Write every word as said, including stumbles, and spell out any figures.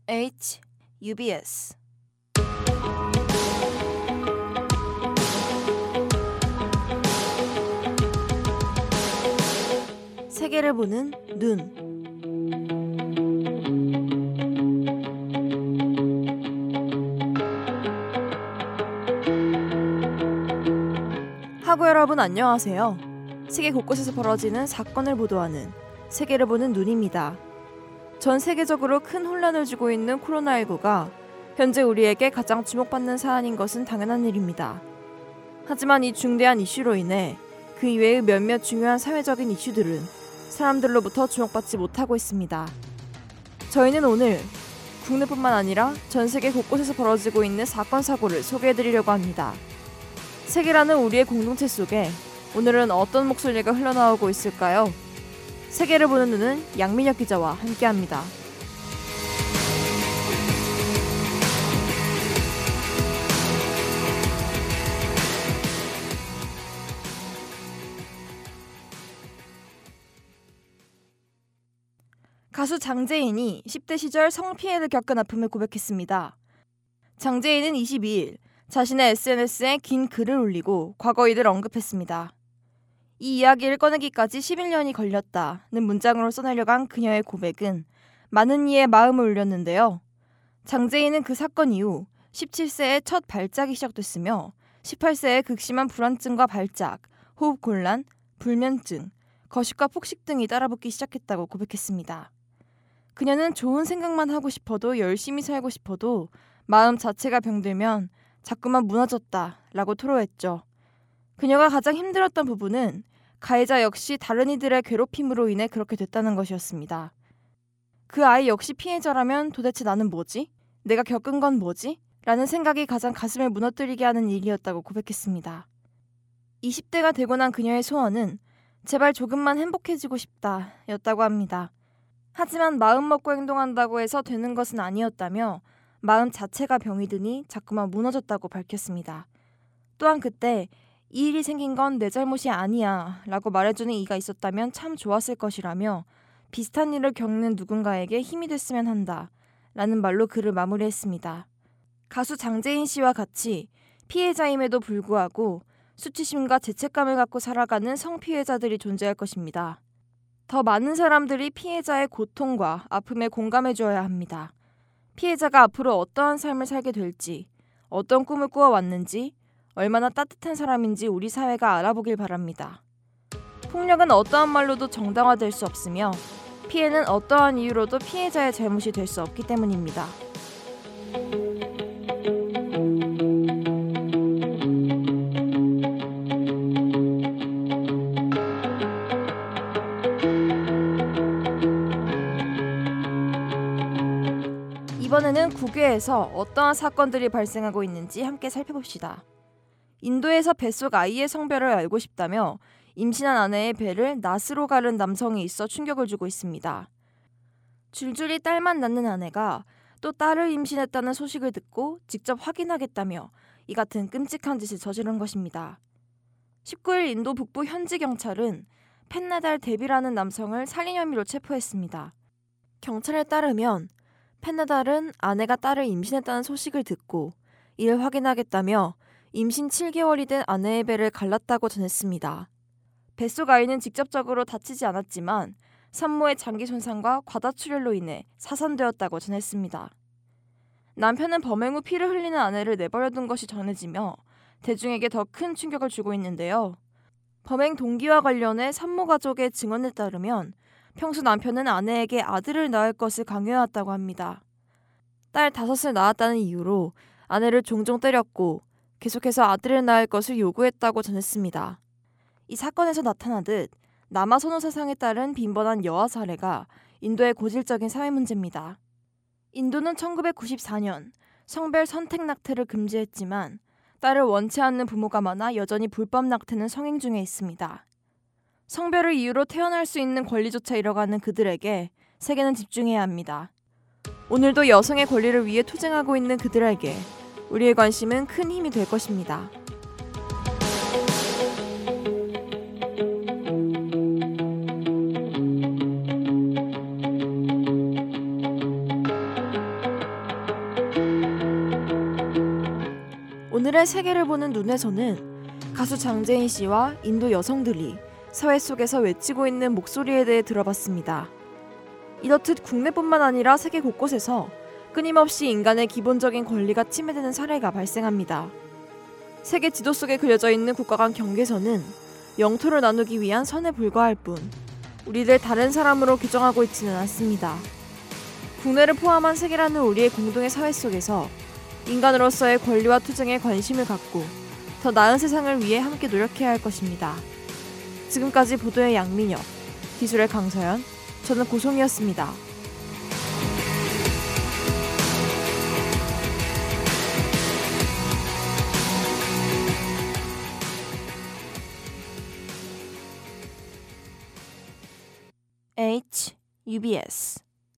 H, 유비에스. 세계를 보는 눈. 하구 여러분 안녕하세요. 세계 곳곳에서 벌어지는 사건을 보도하는 세계를 보는 눈입니다. 전 세계적으로 큰 혼란을 주고 있는 코로나십구가 현재 우리에게 가장 주목받는 사안인 것은 당연한 일입니다. 하지만 이 중대한 이슈로 인해 그 이외의 몇몇 중요한 사회적인 이슈들은 사람들로부터 주목받지 못하고 있습니다. 저희는 오늘 국내뿐만 아니라 전 세계 곳곳에서 벌어지고 있는 사건 사고를 소개해드리려고 합니다. 세계라는 우리의 공동체 속에 오늘은 어떤 목소리가 흘러나오고 있을까요? 세계를 보는 눈은 양민혁 기자와 함께합니다. 가수 장재인이 십 대 시절 성피해를 겪은 아픔을 고백했습니다. 장재인은 이십이일 자신의 에스엔에스에 긴 글을 올리고 과거 일을 언급했습니다. 이 이야기를 꺼내기까지 십일 년이 걸렸다는 문장으로 써내려간 그녀의 고백은 많은 이의 마음을 울렸는데요. 장재인은 그 사건 이후 십칠 세에 첫 발작이 시작됐으며 십팔 세에 극심한 불안증과 발작, 호흡곤란, 불면증, 거식과 폭식 등이 따라붙기 시작했다고 고백했습니다. 그녀는 좋은 생각만 하고 싶어도 열심히 살고 싶어도 마음 자체가 병들면 자꾸만 무너졌다라고 토로했죠. 그녀가 가장 힘들었던 부분은 가해자 역시 다른 이들의 괴롭힘으로 인해 그렇게 됐다는 것이었습니다. 그 아이 역시 피해자라면 도대체 나는 뭐지? 내가 겪은 건 뭐지? 라는 생각이 가장 가슴을 무너뜨리게 하는 일이었다고 고백했습니다. 이십 대가 되고 난 그녀의 소원은 제발 조금만 행복해지고 싶다 였다고 합니다. 하지만 마음 먹고 행동한다고 해서 되는 것은 아니었다며 마음 자체가 병이 드니 자꾸만 무너졌다고 밝혔습니다. 또한 그때 이 일이 생긴 건 내 잘못이 아니야 라고 말해주는 이가 있었다면 참 좋았을 것이라며 비슷한 일을 겪는 누군가에게 힘이 됐으면 한다 라는 말로 글을 마무리했습니다. 가수 장재인 씨와 같이 피해자임에도 불구하고 수치심과 죄책감을 갖고 살아가는 성피해자들이 존재할 것입니다. 더 많은 사람들이 피해자의 고통과 아픔에 공감해 주어야 합니다. 피해자가 앞으로 어떠한 삶을 살게 될지, 어떤 꿈을 꾸어왔는지, 얼마나 따뜻한 사람인지 우리 사회가 알아보길 바랍니다. 폭력은 어떠한 말로도 정당화될 수 없으며 피해는 어떠한 이유로도 피해자의 잘못이 될 수 없기 때문입니다. 이번에는 국외에서 어떠한 사건들이 발생하고 있는지 함께 살펴봅시다. 인도에서 뱃속 아이의 성별을 알고 싶다며 임신한 아내의 배를 낫으로 가른 남성이 있어 충격을 주고 있습니다. 줄줄이 딸만 낳는 아내가 또 딸을 임신했다는 소식을 듣고 직접 확인하겠다며 이 같은 끔찍한 짓을 저지른 것입니다. 십구일 인도 북부 현지 경찰은 펜나달 데비라는 남성을 살인 혐의로 체포했습니다. 경찰에 따르면 펜나달은 아내가 딸을 임신했다는 소식을 듣고 이를 확인하겠다며 임신 칠 개월이 된 아내의 배를 갈랐다고 전했습니다. 뱃속 아이는 직접적으로 다치지 않았지만 산모의 장기 손상과 과다출혈로 인해 사산되었다고 전했습니다. 남편은 범행 후 피를 흘리는 아내를 내버려둔 것이 전해지며 대중에게 더 큰 충격을 주고 있는데요. 범행 동기와 관련해 산모 가족의 증언에 따르면 평소 남편은 아내에게 아들을 낳을 것을 강요해왔다고 합니다. 딸 다섯을 낳았다는 이유로 아내를 종종 때렸고 계속해서 아들을 낳을 것을 요구했다고 전했습니다. 이 사건에서 나타나듯 남아 선호 사상에 따른 빈번한 여아 살해가 인도의 고질적인 사회 문제입니다. 인도는 천구백구십사년 성별 선택 낙태를 금지했지만 딸을 원치 않는 부모가 많아 여전히 불법 낙태는 성행 중에 있습니다. 성별을 이유로 태어날 수 있는 권리조차 잃어가는 그들에게 세계는 집중해야 합니다. 오늘도 여성의 권리를 위해 투쟁하고 있는 그들에게 우리의 관심은 큰 힘이 될 것입니다. 오늘의 세계를 보는 눈에서는 가수 장재인 씨와 인도 여성들이 사회 속에서 외치고 있는 목소리에 대해 들어봤습니다. 이렇듯 국내뿐만 아니라 세계 곳곳에서 끊임없이 인간의 기본적인 권리가 침해되는 사례가 발생합니다. 세계 지도 속에 그려져 있는 국가 간 경계선은 영토를 나누기 위한 선에 불과할 뿐 우리를 다른 사람으로 규정하고 있지는 않습니다. 국내를 포함한 세계라는 우리의 공동의 사회 속에서 인간으로서의 권리와 투쟁에 관심을 갖고 더 나은 세상을 위해 함께 노력해야 할 것입니다. 지금까지 보도의 양민혁, 기술의 강서연, 저는 고송이었습니다. H, 유비에스